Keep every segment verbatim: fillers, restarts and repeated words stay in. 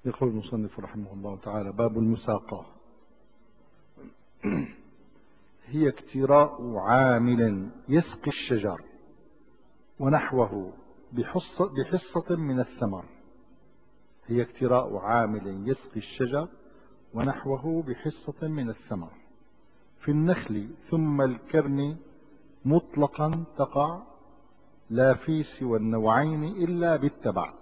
يقول المصنف رحمه الله تعالى: باب المساقاة. هي اكتراء عامل يسقي الشجر ونحوه بحصة, بحصة من الثمر. هي اكتراء عامل يسقي الشجر ونحوه بحصة من الثمر في النخل ثم الكرم مطلقا تقع، لا في سوى النوعين إلا بالتبع.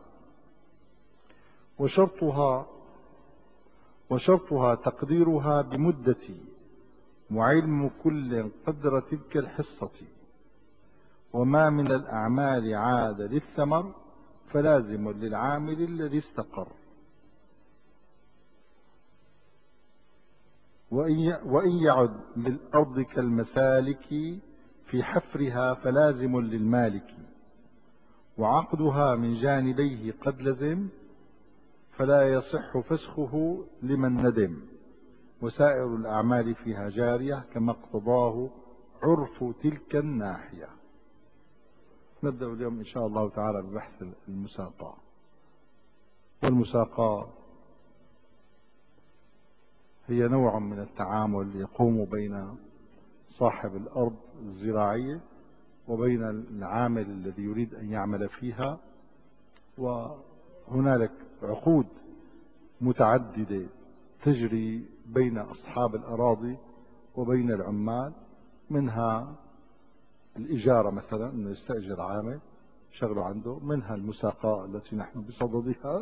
وشرطها وشرطها تقديرها بمدة، وعلم كل قدر تلك الحصة. وما من الأعمال عاد للثمر فلازم للعامل الذي استقر. وإن يعد للأرض كالمسالك في حفرها فلازم للمالك. وعقدها من جانبيه قد لزم فلا يصح فسخه لمن ندم. وسائر الأعمال فيها جارية كما اقتضاه عرف تلك الناحية. نبدأ اليوم إن شاء الله تعالى ببحث المساقاة. والمساقاة هي نوع من التعامل يقوم بين صاحب الأرض الزراعية وبين العامل الذي يريد أن يعمل فيها. وهنالك عقود متعددة تجري بين أصحاب الأراضي وبين العمال، منها الإجارة مثلا أنه يستأجر عامل شغله عنده، منها المساقاة التي نحن بصددها،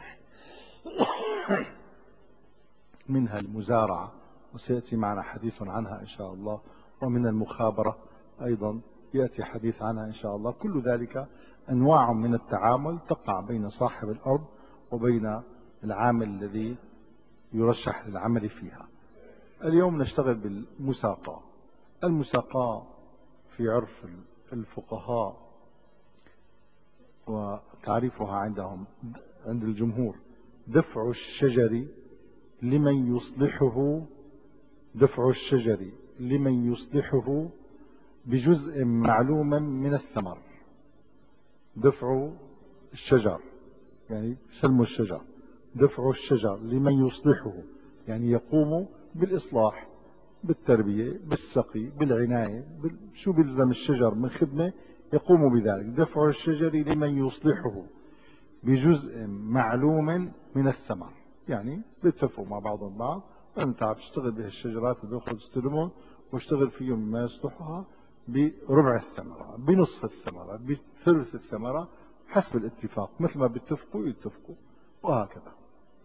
منها المزارعة وسيأتي معنا حديث عنها إن شاء الله، ومن المخابرة أيضا يأتي حديث عنها إن شاء الله. كل ذلك أنواع من التعامل تقع بين صاحب الأرض وبين العامل الذي يرشح للعمل فيها. اليوم نشتغل بالمساقاة. المساقاة في عرف الفقهاء وتعريفها عندهم عند الجمهور دفع الشجر لمن يصلحه دفع الشجر لمن يصلحه بجزء معلوم من الثمر. دفع الشجر يعني سلم الشجر، دفع الشجر لمن يصلحه يعني يقوم بالإصلاح، بالتربية، بالسقي، بالعناية، شو بيلزم الشجر من خدمة يقوم بذلك. دفع الشجر لمن يصلحه بجزء معلوم من الثمر، يعني بيتفقوا مع بعضهم بعض، انت عم تشتغل بهالشجرات اللي باخذ استلمهم واشتغل فيهم ما يصلحها بربع الثمرة، بنصف الثمرة، بثلث الثمرة، حسب الاتفاق، مثل ما بيتفقوا يتفقوا، وهكذا.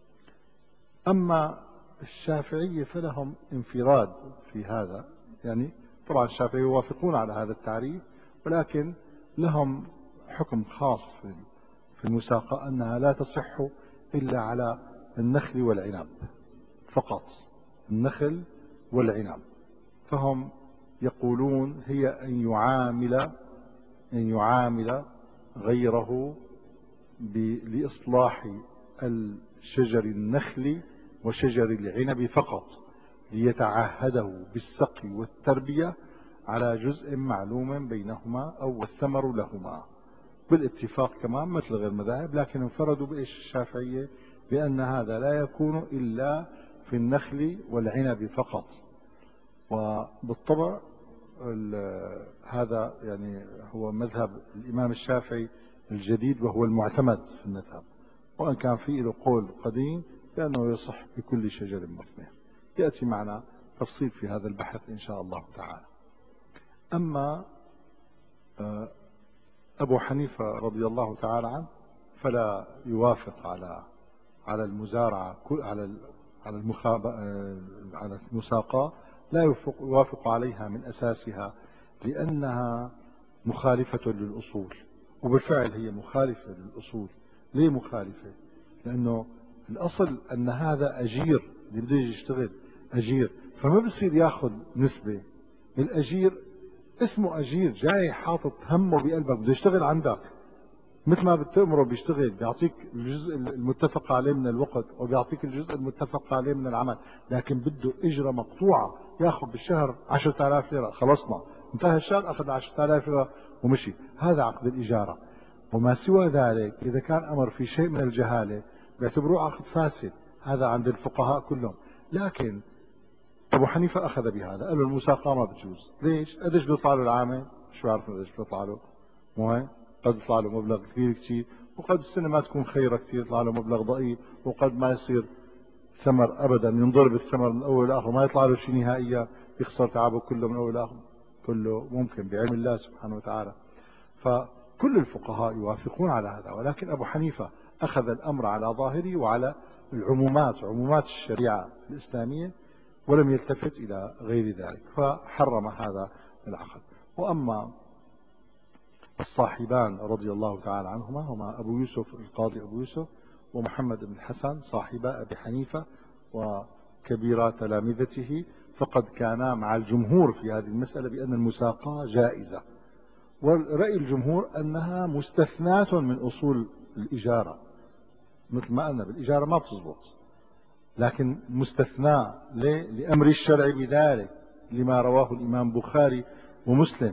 أما الشافعية فلهم انفراد في هذا، يعني طبعا الشافعية يوافقون على هذا التعريف، ولكن لهم حكم خاص في في المساقاة أنها لا تصح إلا على النخل والعنب فقط، النخل والعنب. فهم يقولون هي أن يعامل أن يعامل غيره لإصلاح الشجر النخل وشجر العنب فقط، ليتعهده بالسقي والتربية على جزء معلوم بينهما أو الثمر لهما بالاتفاق كمان مثل غير المذاهب. لكن انفردوا بإيش الشافعية؟ بأن هذا لا يكون إلا في النخل والعنب فقط. وبالطبع هذا يعني هو مذهب الإمام الشافعي الجديد وهو المعتمد في المذهب، وأن كان فيه له قول قديم بأنه يصح بكل شجر مثمر. يأتي معنا تفصيل في هذا البحث إن شاء الله تعالى. أما أبو حنيفة رضي الله تعالى عنه فلا يوافق على على المزارعة على على المخاب على المساقاة، لا يوافق عليها من أساسها لأنها مخالفة للأصول. وبالفعل هي مخالفة للأصول. ليه مخالفة؟ لأنه الأصل أن هذا أجير اللي بده يشتغل أجير، فما بصير ياخذ نسبة. الأجير اسمه أجير، جاي حاطط همه بقلبك بده يشتغل عندك، مثل ما بتأمره بيشتغل، بيعطيك الجزء المتفق عليه من الوقت وبيعطيك الجزء المتفق عليه من العمل، لكن بده إجرة مقطوعة، ياخذ بالشهر عشرة آلاف ليرة، خلصنا انتهى الشهر أخذ عشرة آلاف ليرة ومشي. هذا عقد الإجارة. وما سوى ذلك إذا كان أمر في شيء من الجهالة بيعتبروه عقد فاسد، هذا عند الفقهاء كلهم. لكن أبو حنيفة أخذ بهذا، قال له المساقاة ما بتجوز. ليش؟ قديش بيطلع له العامل؟ شو عارف قديش بيطلع له؟ مهم قد يطلع له مبلغ كثير كثير، وقد السنة ما تكون خيرة كثير، يطلع له مبلغ ضئيل، وقد ما يصير ثمر أبدا، ينضرب الثمر من أول لآخر، ما يطلع له شيء نهائيا، يخسر تعبه كله من أول لآخر. كله ممكن بعلم الله سبحانه وتعالى. فكل الفقهاء يوافقون على هذا، ولكن أبو حنيفة أخذ الأمر على ظاهره وعلى العمومات، عمومات الشريعة الإسلامية، ولم يلتفت إلى غير ذلك، فحرم هذا العقد. وأما الصاحبان رضي الله تعالى عنهما هما أبو يوسف القاضي أبو يوسف ومحمد بن الحسن صاحبا أبي حنيفة وكبيرا تلامذته، فقد كانا مع الجمهور في هذه المسألة بأن المساقاة جائزة، ورأي الجمهور أنها مستثناة من أصول الإجارة، مثل ما قلنا بالإجارة ما بتزبط، لكن مستثنى لأمر الشرع بذلك، لما رواه الإمام بخاري ومسلم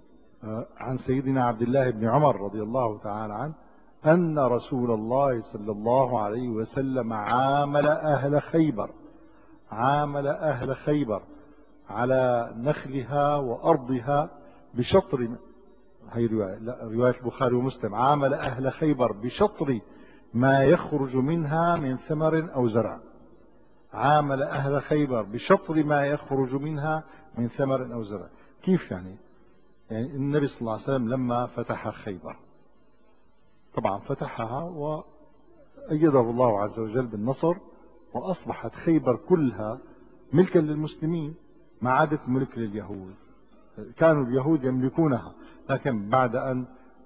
عن سيدنا عبد الله بن عمر رضي الله تعالى عنه أن رسول الله صلى الله عليه وسلم عامل أهل خيبر عامل أهل خيبر على نخلها وأرضها بشطر، هي رواية, لا رواية البخاري ومسلم، عامل أهل خيبر بشطر ما يخرج منها من ثمر أو زرع. عامل أهل خيبر بشطر ما يخرج منها من ثمر أو زرع. كيف يعني؟ يعني النبي صلى الله عليه وسلم لما فتح خيبر، طبعا فتحها وأيده الله عز وجل بالنصر، وأصبحت خيبر كلها ملكا للمسلمين، ما عادت ملك لليهود. كانوا اليهود يملكونها، لكن بعد أن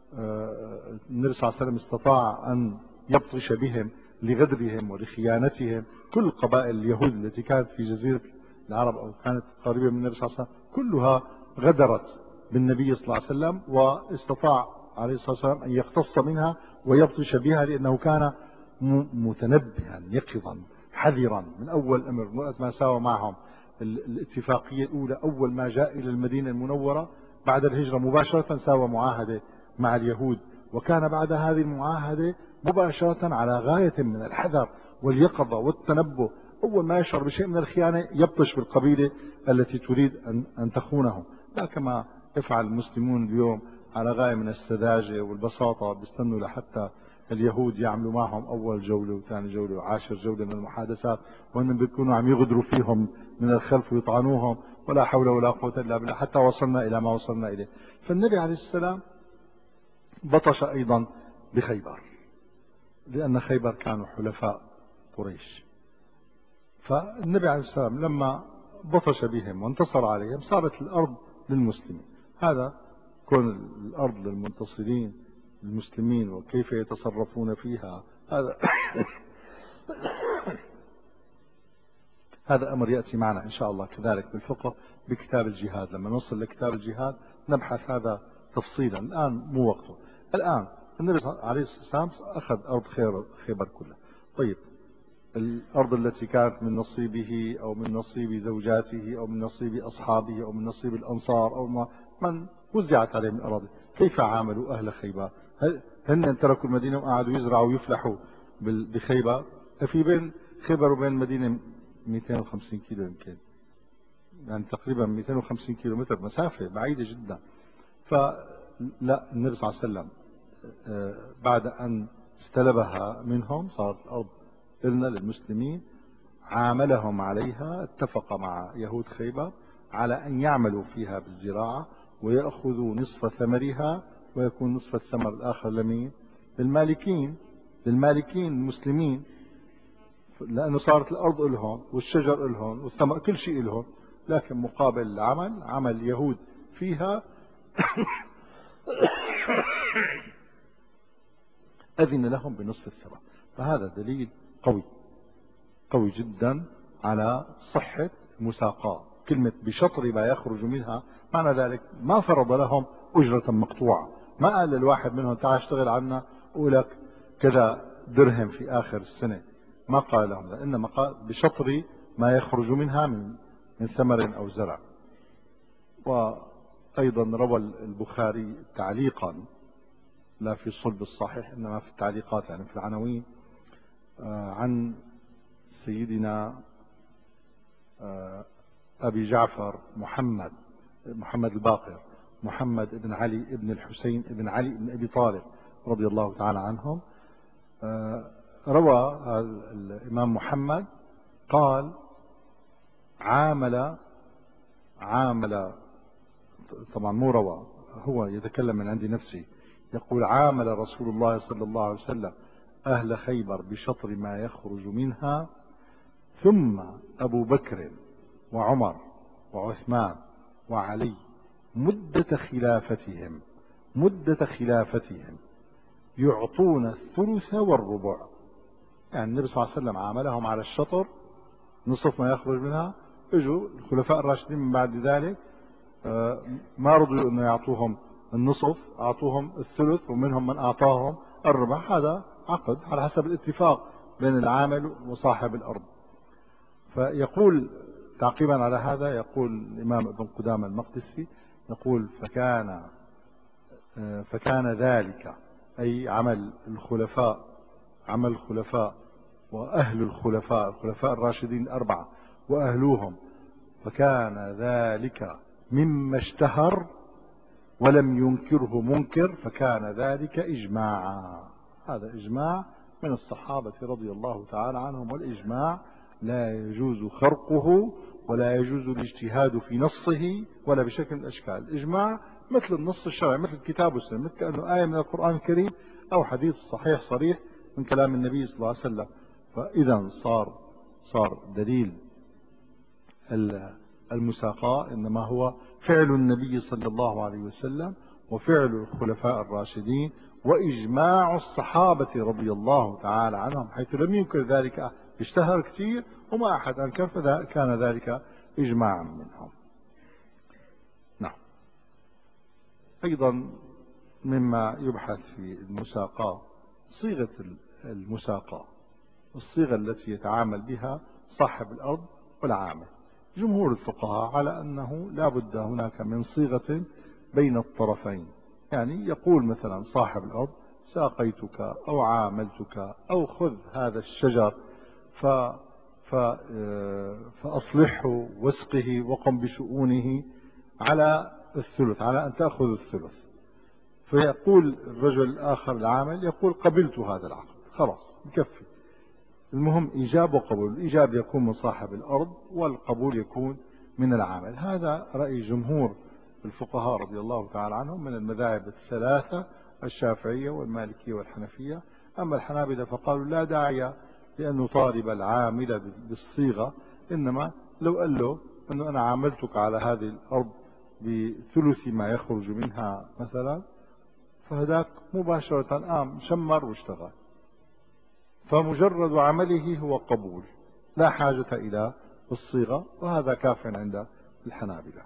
النبي صلى الله عليه وسلم استطاع أن يبطش بهم لغدرهم ولخيانتهم، كل قبائل اليهود التي كانت في جزيرة العرب أو كانت قريبة من النبي صلى الله عليه وسلم كلها غدرت بالنبي صلى الله عليه وسلم، واستطاع عليه الصلاة والسلام أن يقتص منها ويبطش بها، لأنه كان متنبها يقظا حذرا من أول أمر. وقت ما ساوى معهم الاتفاقية الأولى، أول ما جاء إلى المدينة المنورة بعد الهجرة مباشرة ساوى معاهدة مع اليهود، وكان بعد هذه المعاهدة مباشرة على غاية من الحذر واليقظة والتنبه. أول ما يشعر بشيء من الخيانة يبطش بالقبيلة التي تريد أن تخونه، لا كما يفعل المسلمون اليوم على غاية من السذاجة والبساطة، بيستنوا لحتى اليهود يعملوا معهم أول جولة وثاني جولة وعاشر جولة من المحادثات، وأنهم بيكونوا عم يغدروا فيهم من الخلف ويطعنوهم، ولا حول ولا قوة إلا بالله، حتى وصلنا إلى ما وصلنا إليه. فالنبي عليه السلام بطش أيضا بخيبر، لأن خيبر كانوا حلفاء قريش. فالنبي عليه السلام لما بطش بهم وانتصر عليهم صارت الأرض للمسلمين. هذا كون الأرض للمنتصرين المسلمين وكيف يتصرفون فيها، هذا هذا أمر يأتي معنا إن شاء الله كذلك بالفقه بكتاب الجهاد. لما نوصل لكتاب الجهاد نبحث هذا تفصيلا، الآن مو وقته. الآن النبي عليه الصلاة والسلام أخذ أرض خيبر كلها. طيب الأرض التي كانت من نصيبه أو من نصيب زوجاته أو من نصيب أصحابه أو من نصيب الأنصار أو ما من وزعت عليهم الأراضي، كيف عاملوا أهل خيبر؟ هن تركوا المدينة وقعدوا يزرعوا ويفلحوا بخيبر؟ في بين خيبر وبين المدينة مئتين وخمسين كيلو يمكن، يعني تقريبا مئتين وخمسين كيلو متر، مسافة بعيدة جدا. فلا، النبي صلى الله عليه وسلم بعد أن استلبها منهم صارت الأرض إلنا للمسلمين، عاملهم عليها، اتفق مع يهود خيبر على أن يعملوا فيها بالزراعة ويأخذوا نصف ثمرها، ويكون نصف الثمر الآخر لمين؟ للمالكين، للمالكين المسلمين، لأنه صارت الأرض إلهم والشجر إلهم والثمر كل شيء إلهم، لكن مقابل العمل عمل يهود فيها أذن لهم بنصف الثمر. فهذا دليل قوي قوي جدا على صحة مساقاة. كلمة بشطر ما يخرج منها، معنى ذلك ما فرض لهم أجرة مقطوعة، ما قال للواحد منهم تعال اشتغل عنا ولك كذا درهم في آخر السنة، ما قال لهم، إنما قال بشطر ما يخرج منها من من ثمر أو زرع. وأيضا روى البخاري تعليقا، لا في صلب الصحيح إنما في التعليقات يعني في العناوين، عن سيدنا أبي جعفر محمد محمد الباقر محمد بن علي بن الحسين بن علي بن أبي طالب رضي الله تعالى عنهم. روى الإمام محمد قال عامل عامل طبعا مو روى، هو يتكلم من عند نفسه، يقول عامل رسول الله صلى الله عليه وسلم أهل خيبر بشطر ما يخرج منها، ثم أبو بكر وعمر وعثمان وعلي مدة خلافتهم مدة خلافتهم يعطون الثلث والربع. يعني النبي صلى الله عليه وسلم عاملهم على الشطر نصف ما يخرج منها، اجوا الخلفاء الراشدين من بعد ذلك ما رضوا انه يعطوهم النصف، اعطوهم الثلث، ومنهم من اعطاهم الربع. هذا عقد على حسب الاتفاق بين العامل وصاحب الارض. فيقول تعقيبا على هذا، يقول الامام ابن قدامة المقدسي يقول فكان فكان ذلك اي عمل الخلفاء عمل الخلفاء واهل الخلفاء الخلفاء الراشدين الاربعه واهلوهم، فكان ذلك مما اشتهر ولم ينكره منكر، فكان ذلك إجماعا. هذا إجماع من الصحابة رضي الله تعالى عنهم، والإجماع لا يجوز خرقه ولا يجوز الاجتهاد في نصه ولا بشكل من الأشكال. الإجماع مثل النص الشرعي، مثل الكتاب والسنة، مثل كأنه آية من القرآن الكريم أو حديث صحيح صريح من كلام النبي صلى الله عليه وسلم. فإذا صار صار دليل المساقاة إنما هو فعل النبي صلى الله عليه وسلم وفعل الخلفاء الراشدين وإجماع الصحابة رضي الله تعالى عنهم، حيث لم ينكر ذلك، اشتهر كثير وما أحد أنكر، فكان ذلك إجماعا منهم. نعم. أيضا مما يبحث في المساقاة صيغة المساقاة، الصيغة التي يتعامل بها صاحب الأرض والعامل. جمهور الفقهاء على أنه لا بد هناك من صيغة بين الطرفين، يعني يقول مثلا صاحب الأرض ساقيتك أو عاملتك أو خذ هذا الشجر ف ف فأصلحه واسقه وقم بشؤونه على الثلث، على أن تأخذ الثلث. فيقول الرجل الآخر العامل يقول قبلت هذا العقد، خلاص يكفي. المهم إيجاب وقبول، الإيجاب يكون من صاحب الأرض والقبول يكون من العامل. هذا رأي جمهور الفقهاء رضي الله تعالى عنهم من المذاهب الثلاثة، الشافعية والمالكية والحنفية. أما الحنابلة فقالوا لا داعي لأن نطالب العامل بالصيغة، إنما لو قال له أنه أنا عاملتك على هذه الأرض بثلث ما يخرج منها مثلا، فهذاك مباشرة قام شمر واشتغل، فمجرد عمله هو قبول، لا حاجة إلى الصيغة، وهذا كاف عند الحنابلة.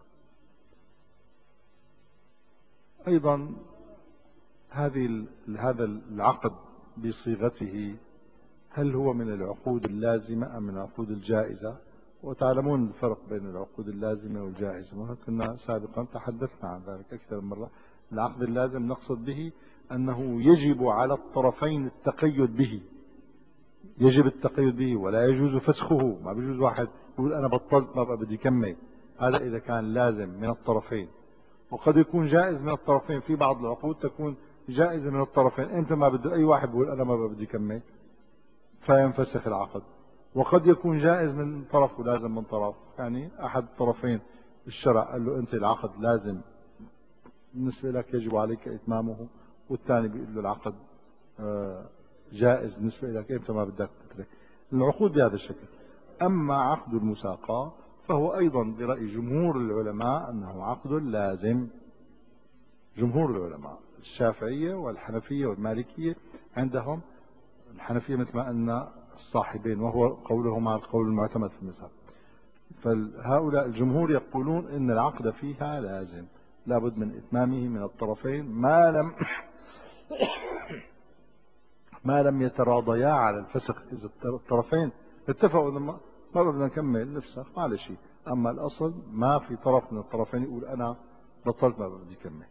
أيضا هذه هذا العقد بصيغته هل هو من العقود اللازمة أم من العقود الجائزة؟ وتعلمون الفرق بين العقود اللازمة والجائزة، كنا سابقا تحدثنا عن ذلك أكثر من مرة. العقد اللازم نقصد به أنه يجب على الطرفين التقيد به، يجب التقيد به ولا يجوز فسخه. ما بيجوز واحد يقول أنا بطلت ما بقى بدي كمل، هذا إذا كان لازم من الطرفين. وقد يكون جائز من الطرفين، في بعض العقود تكون جائزة من الطرفين، أنت ما بده أي واحد يقول أنا ما بقى بدي كمل فينفسخ العقد. وقد يكون جائز من طرف ولازم من طرف، يعني أحد الطرفين الشرع قال له أنت العقد لازم بالنسبة لك يجب عليك إتمامه، والثاني بيقول له العقد جائز بالنسبة لك أنت ما بدك تترك. العقود بهذا الشكل. أما عقد المساقاة فهو أيضا برأي جمهور العلماء أنه عقد لازم. جمهور العلماء الشافعية والحنفية والمالكية عندهم، الحنفية مثل ما أن الصاحبين وهو قولهما القول المعتمد في المذهب، فهؤلاء الجمهور يقولون إن العقد فيها لازم، لابد من إتمامه من الطرفين ما لم ما لم يتراضيا على الفسخ. إذا الطرفين اتفقوا ما ما بدنا نكمل نفسخ ما شيء، أما الأصل ما في طرف من الطرفين يقول أنا بطلت ما بدي أكمل.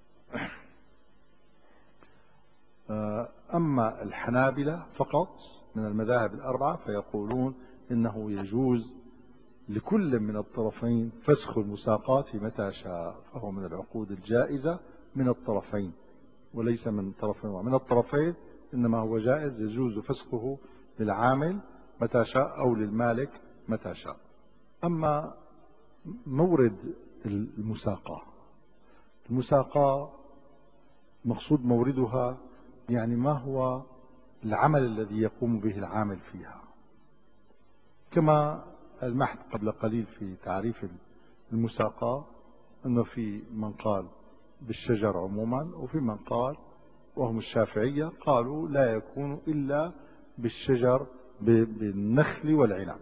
أما الحنابلة فقط من المذاهب الأربعة فيقولون إنه يجوز لكل من الطرفين فسخ المساقات متى شاء، فهو من العقود الجائزة من الطرفين وليس من طرف واحد. من الطرفين إنما هو جائز يجوز فسخه للعامل متى شاء أو للمالك متى شاء. أما مورد المساقة، المساقة مقصود موردها يعني ما هو العمل الذي يقوم به العامل فيها، كما المحت قبل قليل في تعريف المساقة أنه في من قال بالشجر عموما وفي من قال وهم الشافعية قالوا لا يكون إلا بالشجر بالنخل والعنب.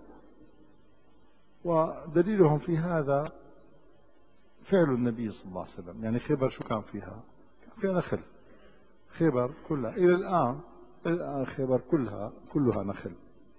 ودليلهم في هذا فعل النبي صلى الله عليه وسلم. يعني خيبر شو كان فيها؟ كان فيها نخل. خيبر كلها إلى الآن إلى الآن خيبر كلها كلها نخل.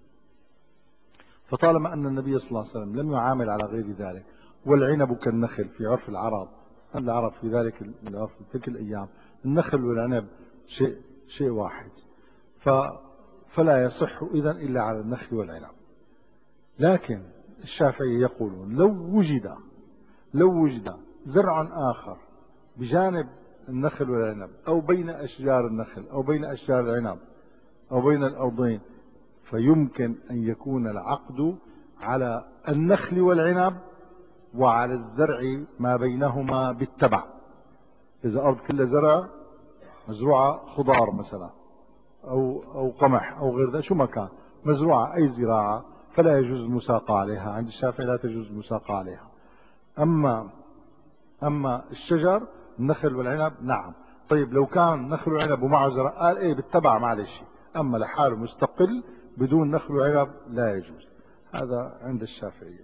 فطالما أن النبي صلى الله عليه وسلم لم يعامل على غير ذلك، والعنب كالنخل في عرف العرب، العرب في ذلك العرف في تلك الأيام النخل والعنب شيء شيء واحد، فلا يصح إذن إلا على النخل والعنب. لكن الشافعي يقولون لو وجد لو وجد زرع آخر بجانب النخل والعنب أو بين أشجار النخل أو بين أشجار العنب أو بين الأرضين، فيمكن أن يكون العقد على النخل والعنب وعلى الزرع ما بينهما بالتبع. إذا أرض كلها زرع مزروعة خضار مثلا أو أو قمح أو غير ذلك، شو ما كان مزروعة أي زراعة فلا يجوز المساقة عليها. عند الشافعي لا تجوز المساقة عليها. أما أما الشجر النخل والعنب نعم. طيب لو كان نخل وعنب ومعه زرع قال إيه بالتبع معلش، أما لحاله مستقل بدون نخل وعنب لا يجوز. هذا عند الشافعية.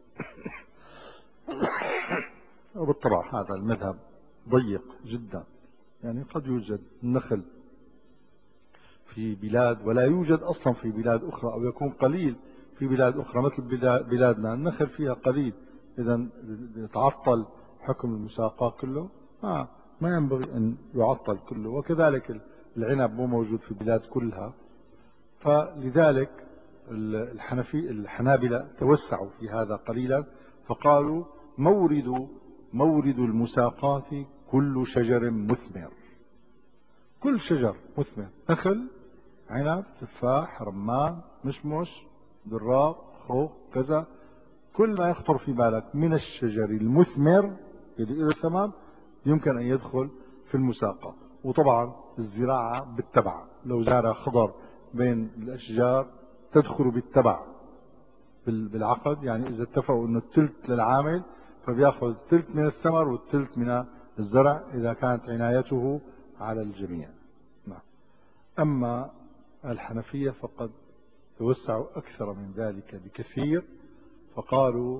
وبالطبع هذا المذهب ضيق جدا، يعني قد يوجد النخل في بلاد ولا يوجد أصلا في بلاد أخرى، أو يكون قليل في بلاد أخرى مثل بلادنا النخل فيها قليل. إذا يتعطل حكم المساقات كله، ما ما ينبغي أن يعطل كله. وكذلك العنب مو موجود في بلاد كلها، فلذلك الحنفي الحنابلة توسعوا في هذا قليلا فقالوا مورد مورد المساقات كل شجر مثمر. كل شجر مثمر، نخل عنب تفاح رمان مشمش دراب خوخ كذا، كل ما يخطر في بالك من الشجر المثمر اللي له ثمر يمكن أن يدخل في المساقة. وطبعا الزراعة بالتبع، لو زارع خضر بين الأشجار تدخل بالتبع بالعقد. يعني إذا اتفقوا أنه الثلث للعامل فبيأخذ الثلث من الثمر والثلث من الزرع إذا كانت عنايته على الجميع. نعم. أما الحنفية فقد توسعوا أكثر من ذلك بكثير، فقالوا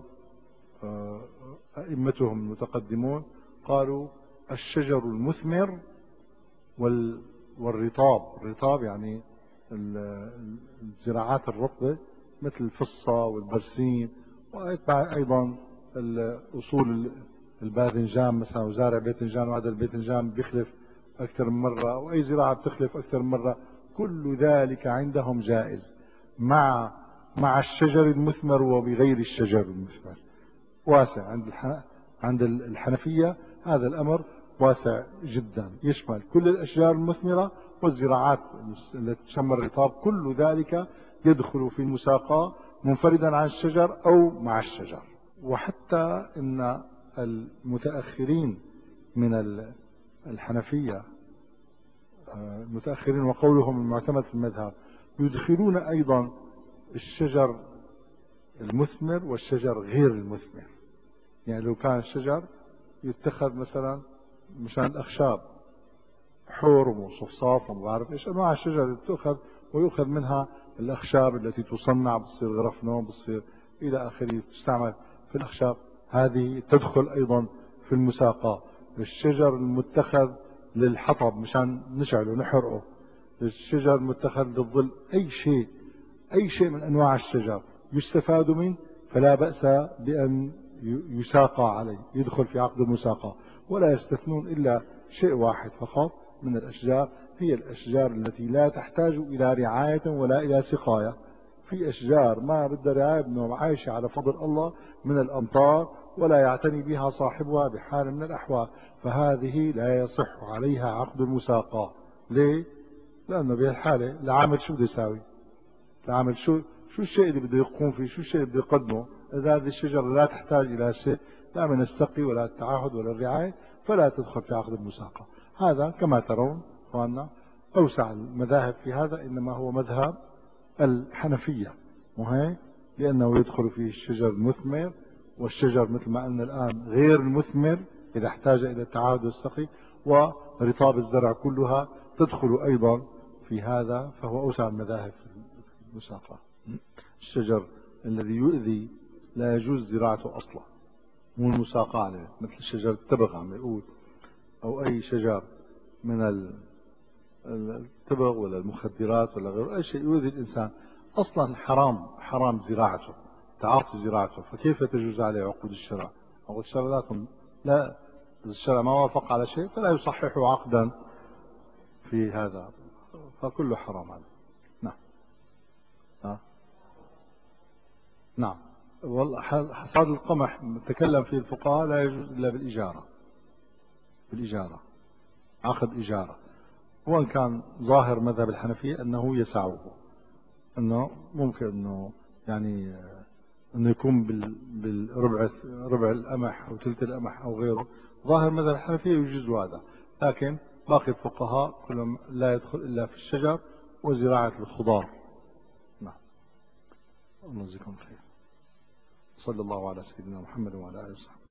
أئمتهم المتقدمون قالوا الشجر المثمر والرطاب. الرطاب يعني الزراعات الرطبة مثل الفصة والبرسيم، وأيضا أصول الباذنجان مثلا، وزارع باذنجان وهذا الباذنجان بيخلف أكثر من مرة، وأي زراعة بتخلف أكثر من مرة، كل ذلك عندهم جائز مع مع الشجر المثمر وبغير الشجر المثمر. واسع عند عند الحنفية هذا الأمر واسع جدا، يشمل كل الأشجار المثمرة والزراعات التي تسمى الرطاب، كل ذلك يدخل في المساقاة منفردا عن الشجر أو مع الشجر. وحتى إن المتأخرين من الحنفية المتأخرين وقولهم المعتمد في المذهب يدخلون أيضا الشجر المثمر والشجر غير المثمر. يعني لو كان الشجر يتخذ مثلا مشان الأخشاب حورم وصفصاف وما بعرف ايش انواع الشجر اللي تؤخذ ويؤخذ منها الأخشاب التي تصنع، بتصير غرف نوم، بتصير إلى آخره، تستعمل في الأخشاب، هذه تدخل أيضا في المساقاة. الشجر المتخذ للحطب مشان نشعله نحرقه، الشجر المتخذ للظل، أي شيء أي شيء من أنواع الشجر يستفاد منه فلا بأس بأن يساقى عليه، يدخل في عقد المساقاة. ولا يستثنون إلا شيء واحد فقط من الأشجار، هي الأشجار التي لا تحتاج إلى رعاية ولا إلى سقاية، في أشجار ما بدها رعاية بأنه عايشة على فضل الله من الأمطار ولا يعتني بها صاحبها بحال من الأحوال، فهذه لا يصح عليها عقد المساقاة. ليه؟ لأنه بهالحالة العامل شو بده يساوي؟ العامل شو شو الشيء اللي بده يقوم فيه؟ شو الشيء اللي بده يقدمه؟ إذا هذه الشجرة لا تحتاج إلى شيء لا من السقي ولا التعاهد ولا الرعاية فلا تدخل في عقد المساقاة. هذا كما ترون أخواننا أوسع المذاهب في هذا إنما هو مذهب الحنفية، وهي لأنه يدخل فيه الشجر المثمر، والشجر مثل ما قلنا الآن غير المثمر إذا احتاج إلى التعاهد والسقي، ورطاب الزرع كلها تدخل أيضا في هذا، فهو أوسع المذاهب في المساقة. الشجر الذي يؤذي لا يجوز زراعته أصلا، مو المساقة عليه، مثل شجر التبغ عم يقول، أو أي شجر من التبغ ولا المخدرات ولا غيره، أي شيء يؤذي الإنسان أصلا حرام، حرام زراعته، تعاطي زراعته، فكيف تجوز عليه عقود الشرع؟ عقود الشرع لا تم لا الشرع ما وافق على شيء فلا يصحح عقدا في هذا، فكله حرام هذا. نعم. آه. نعم. والله حصاد القمح تكلم فيه الفقهاء لا يجوز إلا بالإجارة، بالإجارة، عقد إجارة، وإن كان ظاهر مذهب الحنفية أنه يسعه، أنه ممكن أنه يعني أنه يكون بالربع ربع القمح أو ثلث القمح أو غيره، ظاهر مذهب الحنفية يجوز هذا، لكن باقي الفقهاء كلهم لا يدخل إلا في الشجر وزراعة الخضار. نعم. الله يجزيكم خير. صلى الله على سيدنا محمد وعلى آله وصحبه.